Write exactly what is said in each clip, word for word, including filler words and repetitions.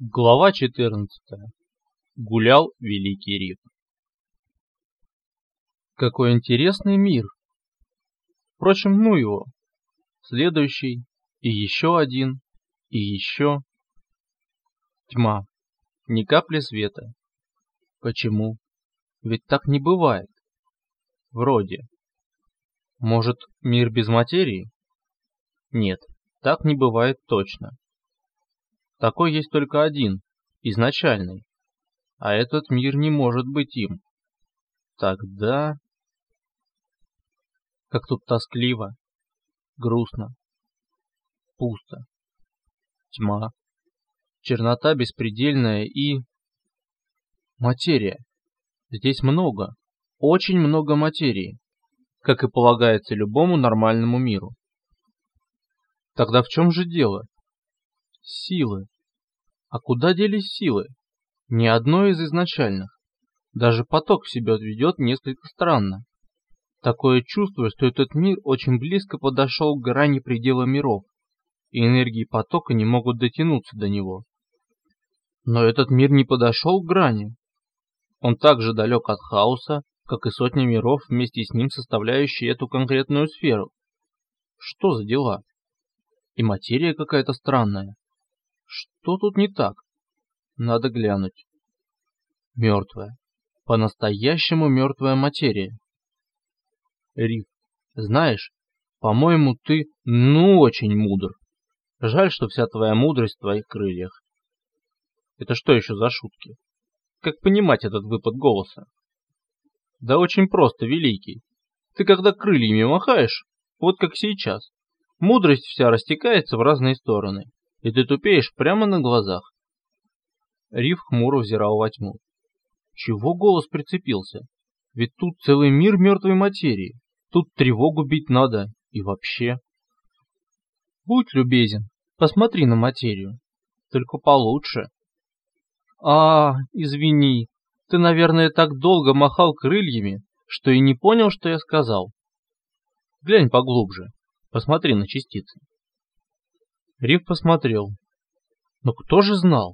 Глава четырнадцатая. Гулял великий Риф. Какой интересный мир. Впрочем, ну его. Следующий, и еще один, и еще. Тьма. Ни капли света. Почему? Ведь так не бывает. Вроде. Может, мир без материи? Нет, так не бывает точно. Такой есть только один, изначальный, а этот мир не может быть им. Тогда... Как тут тоскливо, грустно, пусто, тьма, чернота беспредельная и... Материя. Здесь много, очень много материи, как и полагается любому нормальному миру. Тогда в чем же дело? Силы. А куда делись силы? Ни одной из изначальных. Даже поток в себя ведет несколько странно. Такое чувство, что этот мир очень близко подошел к грани предела миров, и энергии потока не могут дотянуться до него. Но этот мир не подошел к грани. Он так же далек от хаоса, как и сотни миров, вместе с ним составляющие эту конкретную сферу. Что за дела? И материя какая-то странная. Что тут не так? Надо глянуть. Мертвая. По-настоящему мертвая материя. Риф, знаешь, по-моему, ты ну очень мудр. Жаль, что вся твоя мудрость в твоих крыльях. Это что еще за шутки? Как понимать этот выпад голоса? Да очень просто, великий. Ты когда крыльями махаешь, вот как сейчас, мудрость вся растекается в разные стороны, и ты тупеешь прямо на глазах. Риф хмуро взирал во тьму. Чего голос прицепился? Ведь тут целый мир мертвой материи. Тут тревогу бить надо. И вообще. Будь любезен, посмотри на материю. Только получше. А, извини. Ты, наверное, так долго махал крыльями, что и не понял, что я сказал. Глянь поглубже. Посмотри на частицы. Риф посмотрел. Но кто же знал?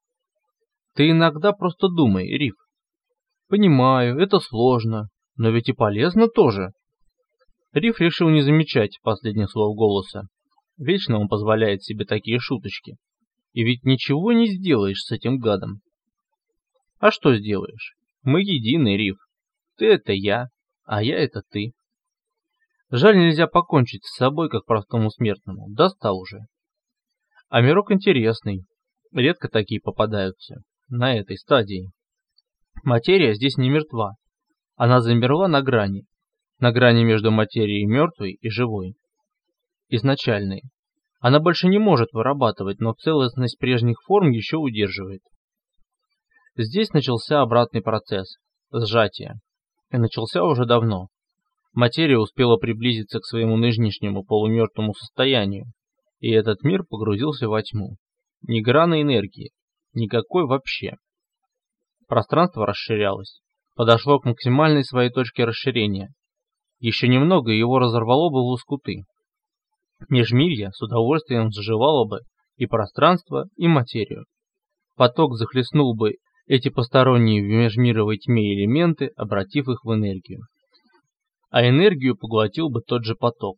Ты иногда просто думай, Риф. Понимаю, это сложно, но ведь и полезно тоже. Риф решил не замечать последних слов голоса. Вечно он позволяет себе такие шуточки. И ведь ничего не сделаешь с этим гадом. А что сделаешь? Мы единый, Риф. Ты — это я, а я — это ты. Жаль, нельзя покончить с собой, как простому смертному. Достал уже. А мирок интересный. Редко такие попадаются. На этой стадии. Материя здесь не мертва. Она замерла на грани. На грани между материей мертвой и живой. Изначальной. Она больше не может вырабатывать, но целостность прежних форм еще удерживает. Здесь начался обратный процесс. Сжатие. И начался уже давно. Материя успела приблизиться к своему нынешнему полумертвому состоянию. И этот мир погрузился во тьму. Ни грана энергии. Никакой вообще. Пространство расширялось. Подошло к максимальной своей точке расширения. Еще немного, и его разорвало бы в лоскуты. Межмирье с удовольствием заживало бы и пространство, и материю. Поток захлестнул бы эти посторонние в межмировой тьме элементы, обратив их в энергию. А энергию поглотил бы тот же поток.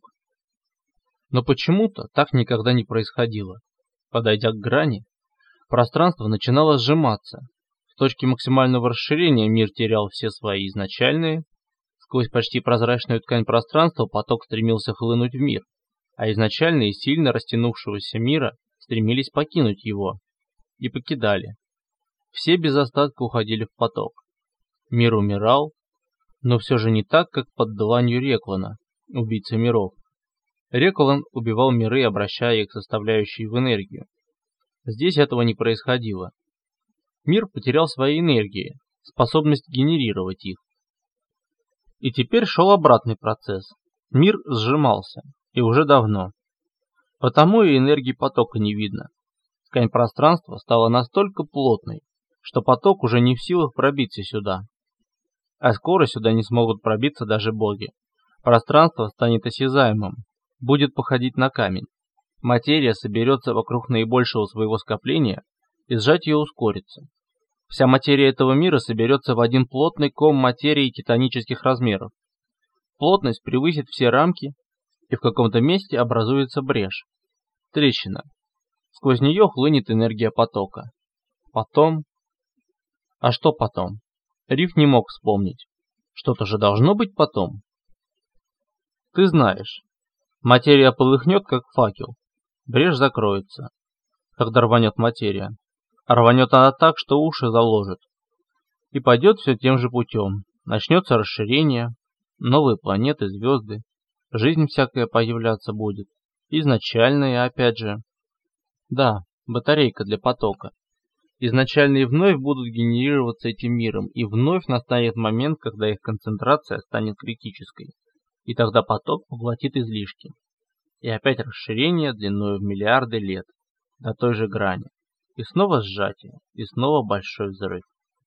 Но почему-то так никогда не происходило. Подойдя к грани, пространство начинало сжиматься. В точке максимального расширения мир терял все свои изначальные. Сквозь почти прозрачную ткань пространства поток стремился хлынуть в мир, а изначальные сильно растянувшегося мира стремились покинуть его. И покидали. Все без остатка уходили в поток. Мир умирал, но все же не так, как под дланью Реклана, убийцы миров. Реклан убивал миры, обращая их составляющие в энергию. Здесь этого не происходило. Мир потерял свои энергии, способность генерировать их. И теперь шел обратный процесс. Мир сжимался, и уже давно. Потому и энергии потока не видно. Ткань пространства стала настолько плотной, что поток уже не в силах пробиться сюда. А скоро сюда не смогут пробиться даже боги. Пространство станет осязаемым, будет походить на камень. Материя соберется вокруг наибольшего своего скопления и сжатие ускорится. Вся материя этого мира соберется в один плотный ком материи титанических размеров. Плотность превысит все рамки, и в каком-то месте образуется брешь, трещина. Сквозь нее хлынет энергия потока. Потом... А что потом? Риф не мог вспомнить. Что-то же должно быть потом. Ты знаешь, материя полыхнет, как факел. Брешь закроется, когда рванет материя. А рванет она так, что уши заложит. И пойдет все тем же путем. Начнется расширение, новые планеты, звезды. Жизнь всякая появляться будет. Изначальная, опять же. Да, батарейка для потока. Изначальные вновь будут генерироваться этим миром, и вновь настанет момент, когда их концентрация станет критической. И тогда поток поглотит излишки. И опять расширение длиной в миллиарды лет, до той же грани. И снова сжатие, и снова большой взрыв.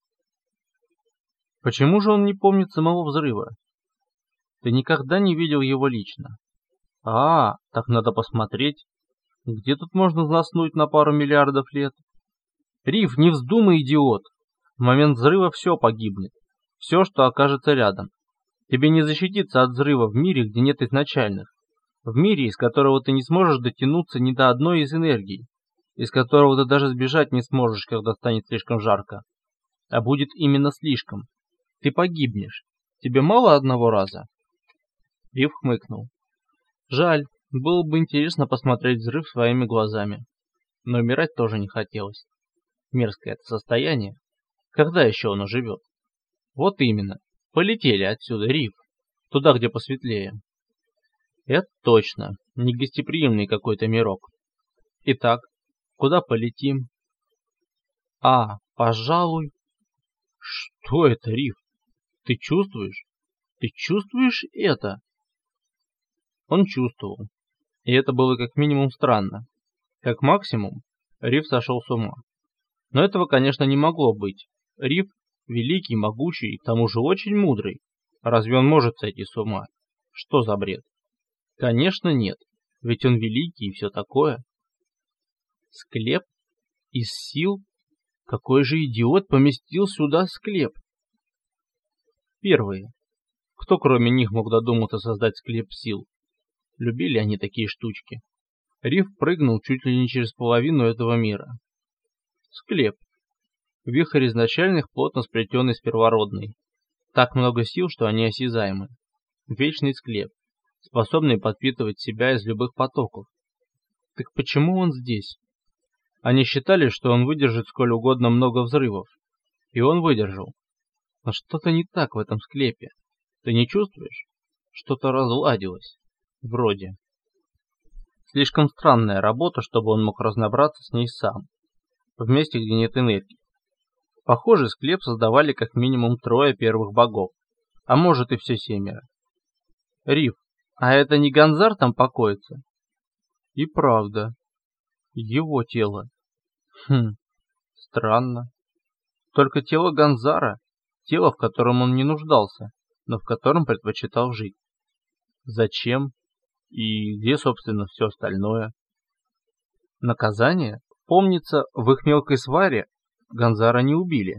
Почему же он не помнит самого взрыва? Ты никогда не видел его лично. А, так надо посмотреть. Где тут можно заснуть на пару миллиардов лет? Риф, не вздумай, идиот. В момент взрыва все погибнет. Все, что окажется рядом. Тебе не защититься от взрыва в мире, где нет изначальных. В мире, из которого ты не сможешь дотянуться ни до одной из энергий. Из которого ты даже сбежать не сможешь, когда станет слишком жарко. А будет именно слишком. Ты погибнешь. Тебе мало одного раза? Риф хмыкнул. Жаль, было бы интересно посмотреть взрыв своими глазами. Но умирать тоже не хотелось. Мерзкое это состояние. Когда еще оно живет? Вот именно. Полетели отсюда, Риф. Туда, где посветлее. Это точно. Негостеприимный какой-то мирок. Итак, куда полетим? А, пожалуй... Что это, Риф? Ты чувствуешь? Ты чувствуешь это? Он чувствовал. И это было как минимум странно. Как максимум, Риф сошел с ума. Но этого, конечно, не могло быть. Риф великий, могучий и к тому же очень мудрый. Разве он может сойти с ума? Что за бред? Конечно, нет. Ведь он великий и все такое. Склеп? Из сил? Какой же идиот поместил сюда склеп? Первые. Кто кроме них мог додуматься создать склеп сил? Любили они такие штучки. Риф прыгнул чуть ли не через половину этого мира. Склеп. Вихрь изначальных, плотно сплетенный с первородной. Так много сил, что они осязаемы. Вечный склеп, способный подпитывать себя из любых потоков. Так почему он здесь? Они считали, что он выдержит сколь угодно много взрывов. И он выдержал. Но что-то не так в этом склепе. Ты не чувствуешь? Что-то разладилось. Вроде. Слишком странная работа, чтобы он мог разобраться с ней сам. В месте, где нет энергии. Похоже, склеп создавали как минимум трое первых богов. А может и все семеро. Риф, а это не Ганзар там покоится? И правда. Его тело. Хм, странно. Только тело Ганзара, тело, в котором он не нуждался, но в котором предпочитал жить. Зачем? И где, собственно, все остальное? Наказание? Помнится, в их мелкой сваре Ганзара не убили.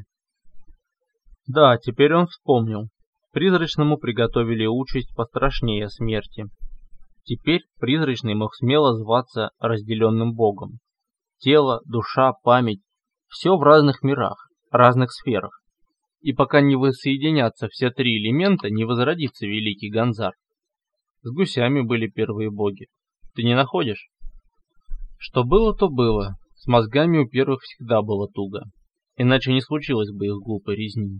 Да, теперь он вспомнил. Призрачному приготовили участь пострашнее смерти. Теперь Призрачный мог смело зваться разделенным богом. Тело, душа, память — все в разных мирах, разных сферах. И пока не воссоединятся все три элемента, не возродится великий Ганзар. С гусями были первые боги. Ты не находишь? Что было, то было. С мозгами у первых всегда было туго. Иначе не случилось бы их глупой резни.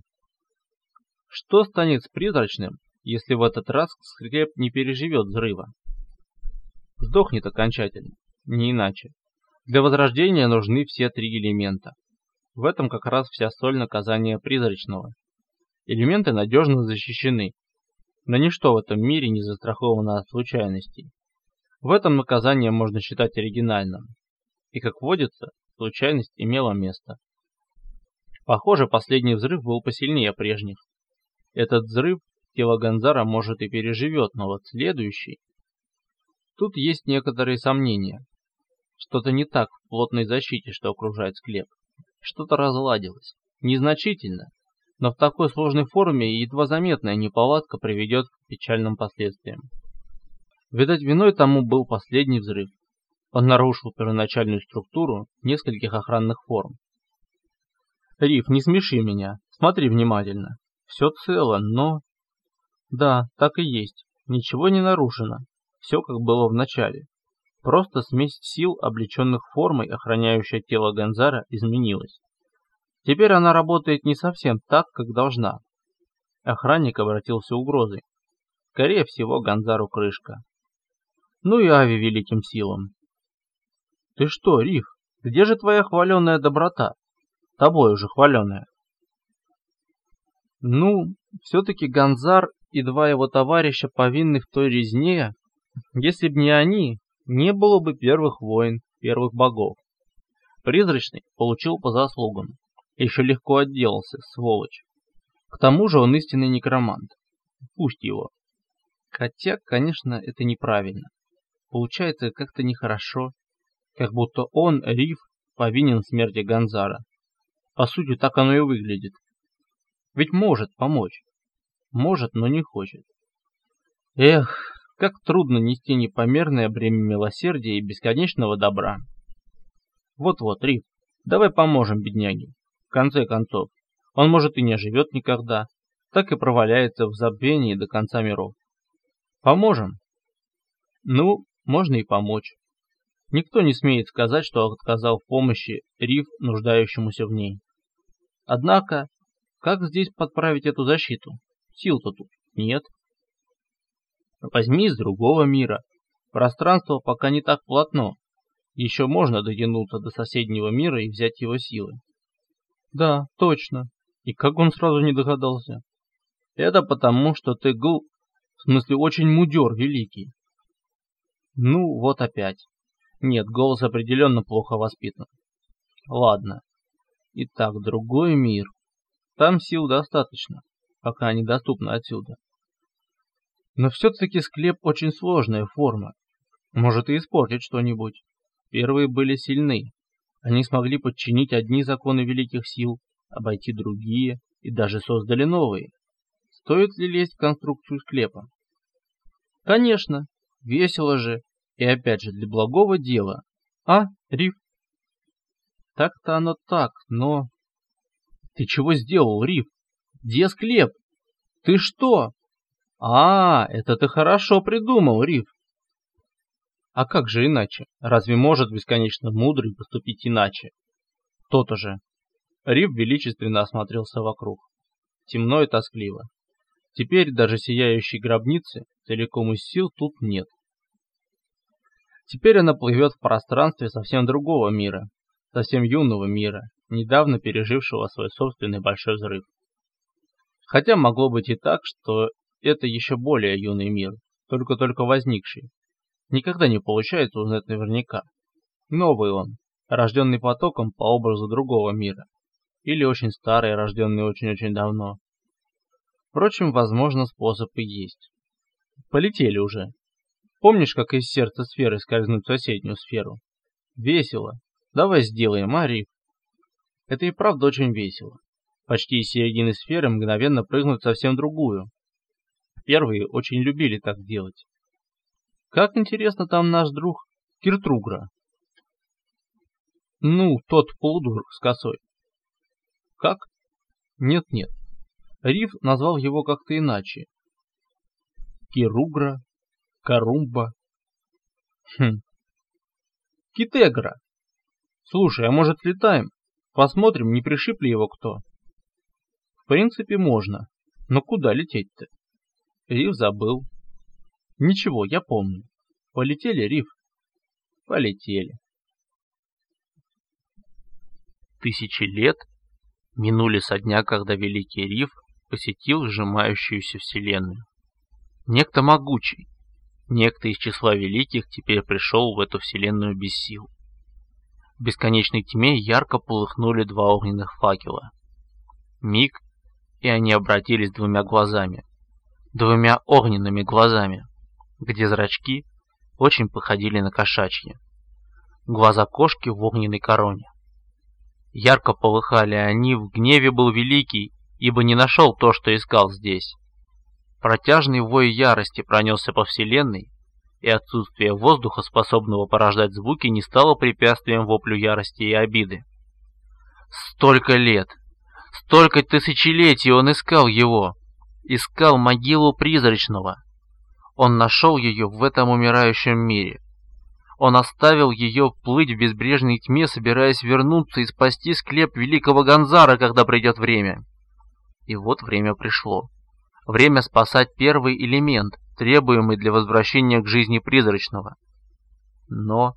Что станет с Призрачным, если в этот раз склеп не переживет взрыва? Сдохнет окончательно, не иначе. Для возрождения нужны все три элемента. В этом как раз вся соль наказания Призрачного. Элементы надежно защищены, но ничто в этом мире не застраховано от случайностей. В этом наказание можно считать оригинальным. И, как водится, случайность имела место. Похоже, последний взрыв был посильнее прежних. Этот взрыв тело Ганзара может и переживет, но вот следующий... Тут есть некоторые сомнения. Что-то не так в плотной защите, что окружает склеп. Что-то разладилось. Незначительно, но в такой сложной форме едва заметная неполадка приведет к печальным последствиям. Видать, виной тому был последний взрыв. Он нарушил первоначальную структуру нескольких охранных форм. Риф, не смеши меня, смотри внимательно. Все цело, но... Да, так и есть. Ничего не нарушено. Все как было в начале. Просто смесь сил, облеченных формой, охраняющая тело Ганзара, изменилась. Теперь она работает не совсем так, как должна. Охранник обратился угрозой. Скорее всего, Ганзару крышка. Ну и Ави великим силам. Ты что, Риф, где же твоя хваленая доброта? Тобой уже хваленая. Ну, все-таки Ганзар и два его товарища повинны в той резне. Если б не они, не было бы первых войн, первых богов. Призрачный получил по заслугам. Еще легко отделался, сволочь. К тому же он истинный некромант. Пусть его. Хотя, конечно, это неправильно. Получается как-то нехорошо. Как будто он, Риф, повинен в смерти Ганзара. По сути, так оно и выглядит. Ведь может помочь. Может, но не хочет. Эх, как трудно нести непомерное бремя милосердия и бесконечного добра. Вот-вот, Риф, давай поможем бедняге. В конце концов, он может и не живет никогда, так и проваляется в забвении до конца миров. Поможем? Ну, можно и помочь. Никто не смеет сказать, что отказал в помощи Риф, нуждающемуся в ней. Однако, как здесь подправить эту защиту? Сил-то тут нет. Возьми из другого мира. Пространство пока не так плотно. Еще можно дотянуться до соседнего мира и взять его силы. Да, точно. И как он сразу не догадался? Это потому, что ты гл... В смысле, очень мудер великий. Ну, вот опять. Нет, голос определенно плохо воспитан. Ладно. Итак, другой мир. Там сил достаточно, пока они доступны отсюда. Но все-таки склеп очень сложная форма. Может и испортить что-нибудь. Первые были сильны. Они смогли подчинить одни законы великих сил, обойти другие и даже создали новые. Стоит ли лезть в конструкцию склепа? Конечно, весело же. И опять же для благого дела. А, Риф? Так-то оно так, но... Ты чего сделал, Риф? Где склеп? Ты что? А, это ты хорошо придумал, Риф. А как же иначе? Разве может бесконечно мудрый поступить иначе? То-то же. Риф величественно осмотрелся вокруг. Темно и тоскливо. Теперь даже сияющей гробницы целиком из сил тут нет. Теперь она плывет в пространстве совсем другого мира, совсем юного мира, недавно пережившего свой собственный большой взрыв. Хотя могло быть и так, что это еще более юный мир, только-только возникший. Никогда не получается узнать наверняка. Новый он, рожденный потоком по образу другого мира, или очень старый, рожденный очень-очень давно. Впрочем, возможно, способ и есть. Полетели уже. Помнишь, как из сердца сферы скользнуть в соседнюю сферу? Весело. Давай сделаем, а, Риф? Это и правда очень весело. Почти из середины сферы мгновенно прыгнуть совсем в другую. Первые очень любили так делать. Как интересно там наш друг Киртругра. Ну, тот полудурок с косой. Как? Нет-нет. Риф назвал его как-то иначе. Киругра. Карумба. Хм. Китегра. Слушай, а может слетаем? Посмотрим, не пришиб ли его кто. В принципе, можно. Но куда лететь-то? Риф забыл. Ничего, я помню. Полетели, Риф? Полетели. Тысячи лет минули со дня, когда великий Риф посетил сжимающуюся вселенную. Некто могучий, некто из числа великих теперь пришел в эту вселенную без сил. В бесконечной тьме ярко полыхнули два огненных факела. Миг, и они обратились двумя глазами, двумя огненными глазами, где зрачки очень походили на кошачьи. Глаза кошки в огненной короне. Ярко полыхали они, в гневе был великий, ибо не нашел то, что искал здесь. Протяжный вой ярости пронесся по вселенной, и отсутствие воздуха, способного порождать звуки, не стало препятствием воплю ярости и обиды. Столько лет, столько тысячелетий он искал его, искал могилу призрачного. Он нашел ее в этом умирающем мире. Он оставил ее плыть в безбрежной тьме, собираясь вернуться и спасти склеп великого Ганзара, когда придет время. И вот время пришло. Время спасать первый элемент, требуемый для возвращения к жизни призрачного. Но...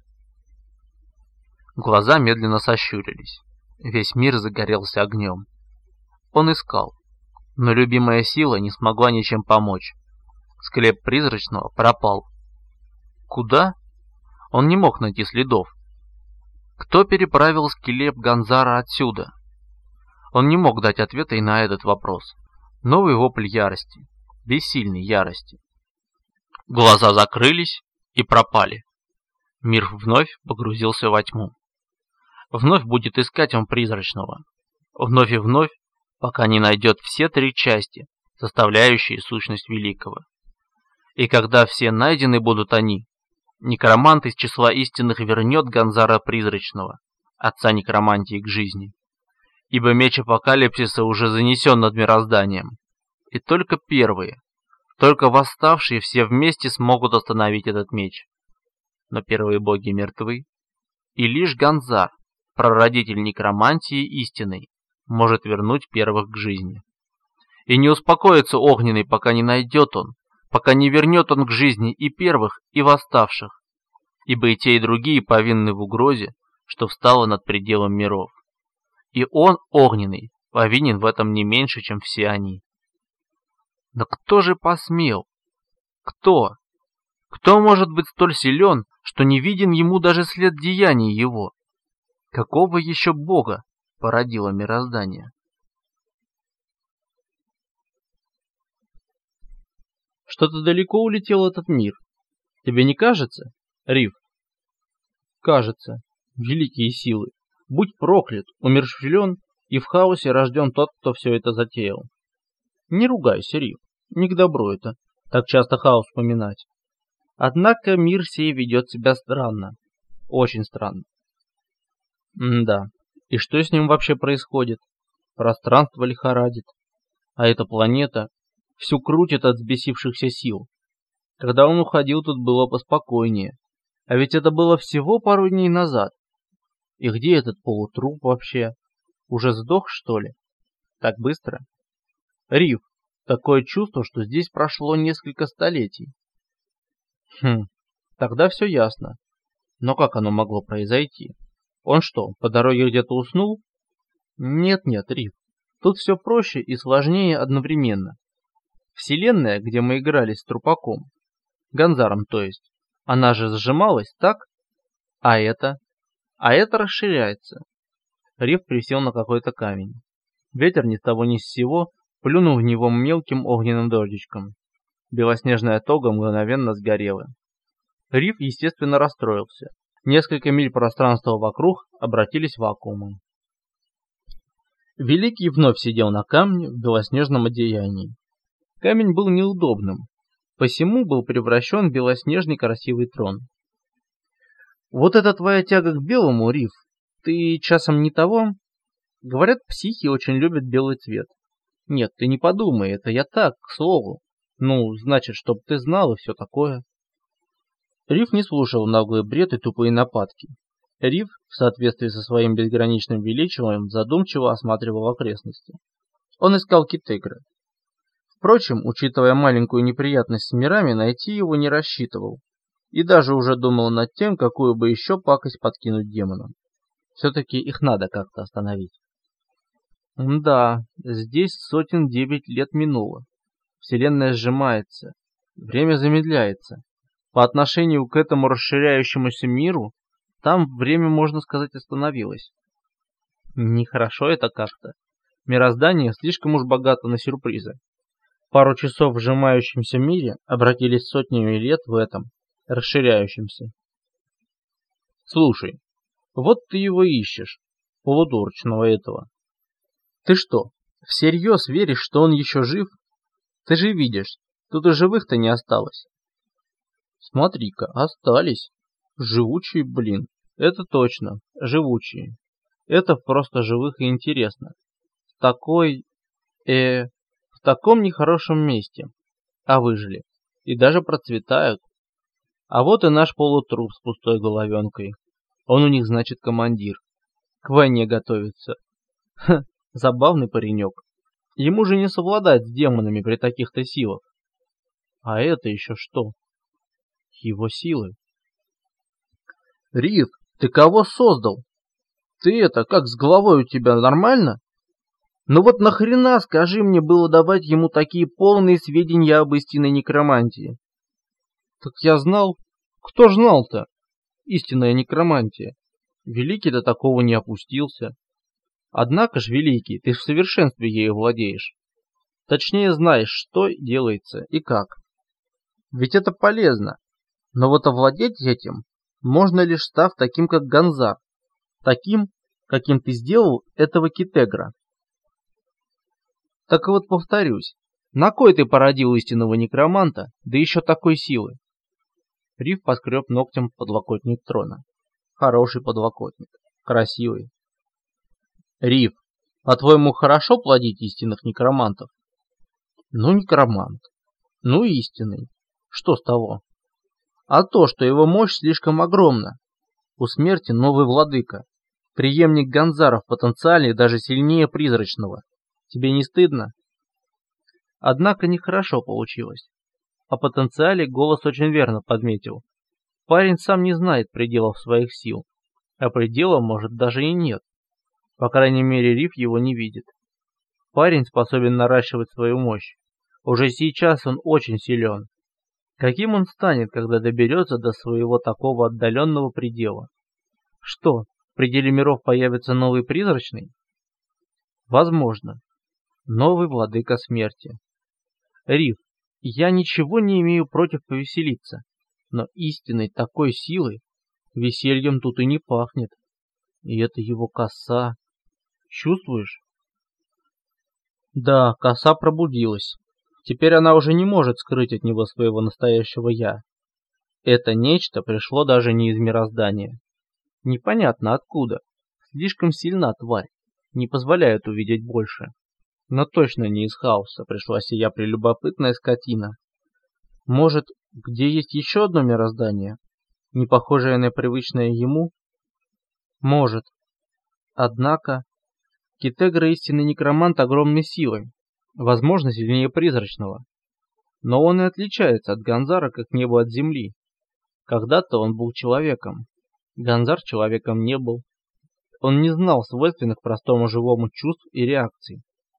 Глаза медленно сощурились. Весь мир загорелся огнем. Он искал, но любимая сила не смогла ничем помочь. Склеп призрачного пропал. Куда? Он не мог найти следов. Кто переправил склеп Ганзара отсюда? Он не мог дать ответа и на этот вопрос. Новый вопль ярости, бессильной ярости. Глаза закрылись и пропали. Мир вновь погрузился во тьму. Вновь будет искать он призрачного. Вновь и вновь, пока не найдет все три части, составляющие сущность великого. И когда все найдены будут они, некромант из числа истинных вернет Ганзара призрачного, отца некромантии, к жизни. Ибо меч апокалипсиса уже занесен над мирозданием. И только первые, только восставшие все вместе смогут остановить этот меч. Но первые боги мертвы, и лишь Ганзар, прародитель некромантии истинной, может вернуть первых к жизни. И не успокоится огненный, пока не найдет он, пока не вернет он к жизни и первых, и восставших, ибо и те, и другие повинны в угрозе, что встала над пределом миров. И он, огненный, повинен в этом не меньше, чем все они. Но кто же посмел? Кто? Кто может быть столь силен, что не виден ему даже след деяний его? Какого еще бога породило мироздание? Что-то далеко улетел этот мир. Тебе не кажется, Риф? Кажется. Великие силы. Будь проклят, умерщвлен, и в хаосе рожден тот, кто все это затеял. Не ругайся, Риф. Не к добру это, так часто хаос вспоминать. Однако мир сей ведет себя странно. Очень странно. М-да. И что с ним вообще происходит? Пространство лихорадит. А эта планета всю крутит от взбесившихся сил. Когда он уходил, тут было поспокойнее. А ведь это было всего пару дней назад. И где этот полутруп вообще? Уже сдох, что ли? Так быстро? Риф, такое чувство, что здесь прошло несколько столетий. Хм, тогда все ясно. Но как оно могло произойти? Он что, по дороге где-то уснул? Нет-нет, Риф, тут все проще и сложнее одновременно. Вселенная, где мы играли с трупаком, Ганзаром то есть, она же сжималась, так? А это? А это расширяется. Риф присел на какой-то камень. Ветер ни с того ни с сего плюнул в него мелким огненным дождичком. Белоснежная тога мгновенно сгорела. Риф, естественно, расстроился. Несколько миль пространства вокруг обратились вакуумом. Великий вновь сидел на камне в белоснежном одеянии. Камень был неудобным, посему был превращен в белоснежный красивый трон. Вот это твоя тяга к белому, Риф, ты часом не того? Говорят, психи очень любят белый цвет. Нет, ты не подумай, это я так, к слову. Ну, значит, чтоб ты знал и все такое. Риф не слушал наглый бред и тупые нападки. Риф, в соответствии со своим безграничным величием, задумчиво осматривал окрестности. Он искал Китегра. Впрочем, учитывая маленькую неприятность с мирами, найти его не рассчитывал. И даже уже думал над тем, какую бы еще пакость подкинуть демонам. Все-таки их надо как-то остановить. Да, здесь сотен девять лет минуло. Вселенная сжимается. Время замедляется. По отношению к этому расширяющемуся миру, там время, можно сказать, остановилось. Нехорошо это как-то. Мироздание слишком уж богато на сюрпризы. Пару часов в сжимающемся мире обратились сотнями лет в этом, расширяющемся. Слушай, вот ты его ищешь. полудурочного этого. Ты что, всерьез веришь, что он еще жив? Ты же видишь, тут и живых-то не осталось. Смотри-ка, остались. Живучие, блин. Это точно, живучие. Это просто живых и интересно. В такой... э... в таком нехорошем месте. А выжили. И даже процветают. А вот и наш полутруп с пустой головенкой. Он у них, значит, командир. К войне готовится. Ха, забавный паренек. Ему же не совладать с демонами при таких-то силах. А это еще что? Его силы. Риф, ты кого создал? Ты это, как с головой у тебя нормально? Ну вот нахрена, скажи мне, было давать ему такие полные сведения об истинной некромантии? Так я знал. Кто ж знал-то? Истинная некромантия. Великий до такого не опустился. Однако ж, Великий, ты в совершенстве ею владеешь. Точнее знаешь, что делается и как. Ведь это полезно. Но вот овладеть этим можно лишь став таким, как Ганзар. Таким, каким ты сделал этого Китегра. Так вот повторюсь, на кой ты породил истинного некроманта, да еще такой силы? Риф поскреб ногтем подлокотник трона. Хороший подлокотник, красивый. Риф, по-твоему, хорошо плодить истинных некромантов? Ну, некромант. Ну, истинный. Что с того? А то, что его мощь слишком огромна. У смерти новый владыка. Преемник Ганзаров потенциальный даже сильнее призрачного. Тебе не стыдно? Однако нехорошо получилось. О потенциале голос очень верно подметил. Парень сам не знает пределов своих сил. А предела, может, даже и нет. По крайней мере, Риф его не видит. Парень способен наращивать свою мощь. Уже сейчас он очень силен. Каким он станет, когда доберется до своего такого отдаленного предела? Что, в пределе миров появится новый призрачный? Возможно. Новый владыка смерти. Риф, я ничего не имею против повеселиться, но истинной такой силы весельем тут и не пахнет. И это его коса. Чувствуешь? Да, коса пробудилась. Теперь она уже не может скрыть от него своего настоящего «я». Это нечто пришло даже не из мироздания. Непонятно откуда. Слишком сильна тварь. Не позволяет увидеть больше. Но точно не из хаоса пришла сия прелюбопытная скотина. Может, где есть еще одно мироздание, не похожее на привычное ему? Может. Однако, Китегра истинный некромант огромной силой, возможно, сильнее призрачного. Но он и отличается от Ганзара, как небо от земли. Когда-то он был человеком. Ганзар человеком не был. Он не знал свойственных простому живому чувств и реакций.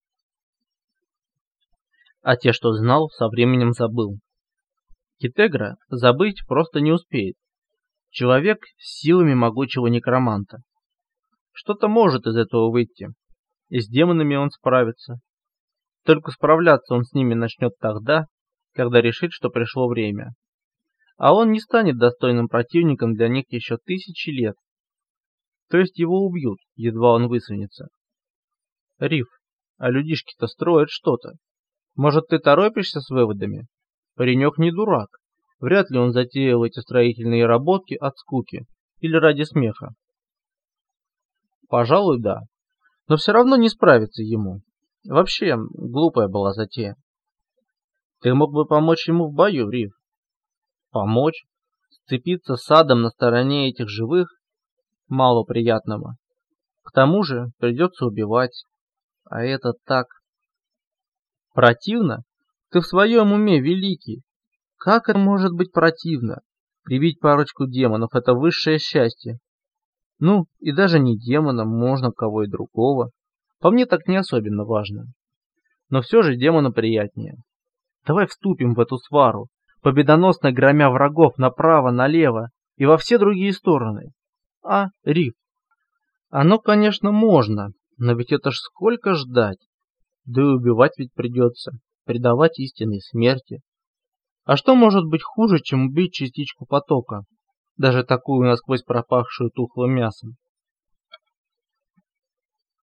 А те, что знал, со временем забыл. Китегра забыть просто не успеет. Человек с силами могучего некроманта. Что-то может из этого выйти. И с демонами он справится. Только справляться он с ними начнет тогда, когда решит, что пришло время. А он не станет достойным противником для них еще тысячи лет. То есть его убьют, едва он высунется. Риф, а людишки-то строят что-то. Может, ты торопишься с выводами? Паренек не дурак. Вряд ли он затеял эти строительные работки от скуки или ради смеха. Пожалуй, да. Но все равно не справится ему. Вообще, глупая была затея. Ты мог бы помочь ему в бою, Риф. Помочь? Сцепиться с адом на стороне этих живых? Мало приятного. К тому же придется убивать. А это так... Противно? Ты в своем уме, Великий? Как это может быть противно? Прибить парочку демонов — это высшее счастье. Ну, и даже не демонам, можно кого и другого. По мне так не особенно важно. Но все же демона приятнее. Давай вступим в эту свару, победоносно громя врагов направо, налево и во все другие стороны. А, Риф? Оно, конечно, можно, но ведь это ж сколько ждать. Да и убивать ведь придется, предавать истинной смерти. А что может быть хуже, чем убить частичку потока, даже такую насквозь пропахшую тухлым мясом?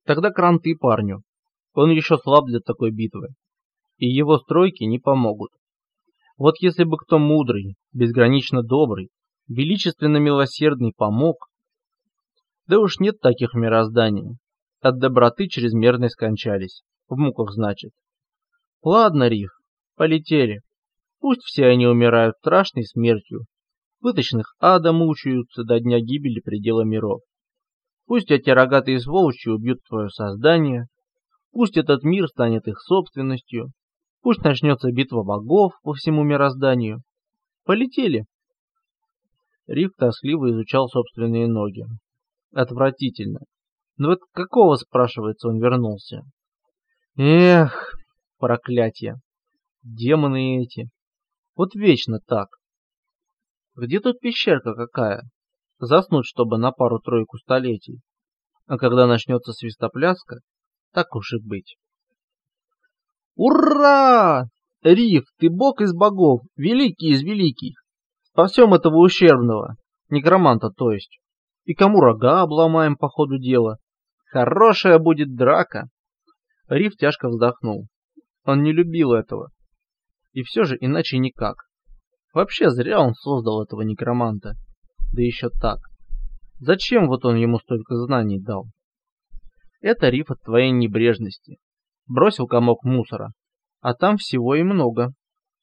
Тогда кранты и парню. Он еще слаб для такой битвы, и его стройки не помогут. Вот если бы кто мудрый, безгранично добрый, величественно милосердный помог, да уж нет таких мирозданий. От доброты чрезмерной скончались. В муках, значит. Ладно, Риф, полетели. Пусть все они умирают страшной смертью. Пыточных ада мучаются до дня гибели предела миров. Пусть эти рогатые сволочи убьют твое создание. Пусть этот мир станет их собственностью. Пусть начнется битва богов по всему мирозданию. Полетели. Риф тоскливо изучал собственные ноги. Отвратительно. Но вот какого, спрашивается, он вернулся? Эх, проклятие. Демоны эти. Вот вечно так. Где тут пещерка какая? Заснуть, чтобы на пару-тройку столетий. А когда начнется свистопляска, так уж и быть. Ура! Риф, ты бог из богов, великий из великих. Спасем этого ущербного, некроманта то есть. И кому рога обломаем по ходу дела. Хорошая будет драка. Риф тяжко вздохнул. Он не любил этого. И все же иначе никак. Вообще зря он создал этого некроманта. Да еще так. Зачем вот он ему столько знаний дал? Это, Риф, от твоей небрежности. Бросил комок мусора, а там всего и много.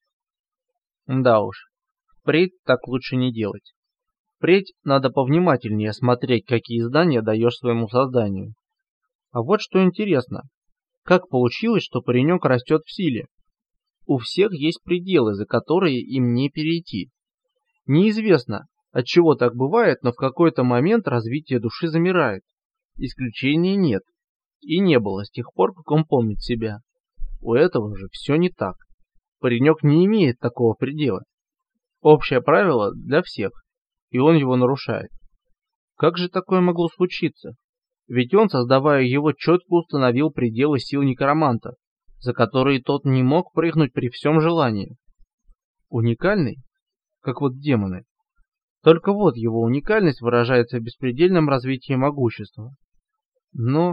Да уж, впредь так лучше не делать. Впредь надо повнимательнее смотреть, какие знания даешь своему созданию. А вот что интересно. Как получилось, что паренек растет в силе? У всех есть пределы, за которые им не перейти. Неизвестно, от чего так бывает, но в какой-то момент развитие души замирает. Исключений нет. И не было с тех пор, как он помнит себя. У этого же все не так. Паренек не имеет такого предела. Общее правило для всех, и он его нарушает. Как же такое могло случиться? Ведь он, создавая его, четко установил пределы сил некроманта, за которые тот не мог прыгнуть при всем желании. Уникальный? Как вот демоны. Только вот его уникальность выражается в беспредельном развитии могущества. Но...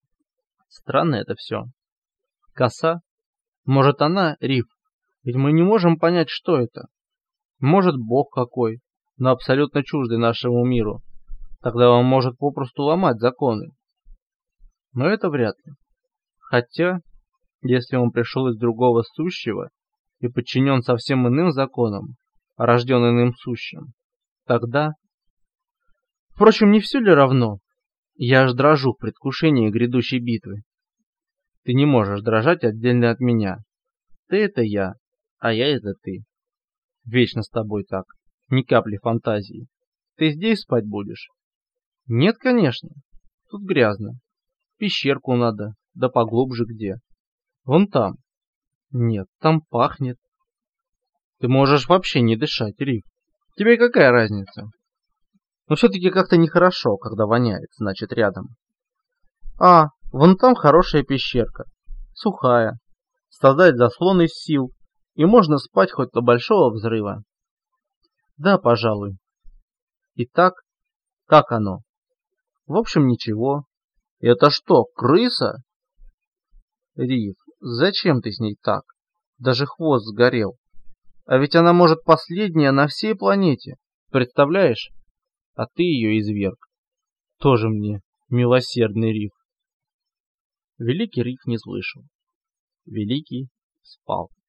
странно это все. Коса? Может она, Риф? Ведь мы не можем понять, что это. Может бог какой, но абсолютно чуждый нашему миру. Тогда он может попросту ломать законы. Но это вряд ли. Хотя, если он пришел из другого сущего и подчинен совсем иным законам, рожден иным сущим, тогда... Впрочем, не все ли равно? Я аж дрожу в предвкушении грядущей битвы. Ты не можешь дрожать отдельно от меня. Ты — это я, а я — это ты. Вечно с тобой так, ни капли фантазии. Ты здесь спать будешь? Нет, конечно. Тут грязно. Пещерку надо, да поглубже где. Вон там. Нет, там пахнет. Ты можешь вообще не дышать, Риф. Тебе какая разница? Но все-таки как-то нехорошо, когда воняет, значит, рядом. А, вон там хорошая пещерка. Сухая. Создать заслон из сил. И можно спать хоть до большого взрыва. Да, пожалуй. Итак, как оно? В общем, ничего. Это что, крыса? Риф, зачем ты с ней так? Даже хвост сгорел. А ведь она может последняя на всей планете. Представляешь? А ты ее изверг. Тоже мне милосердный Риф. Великий Риф не слышал. Великий спал.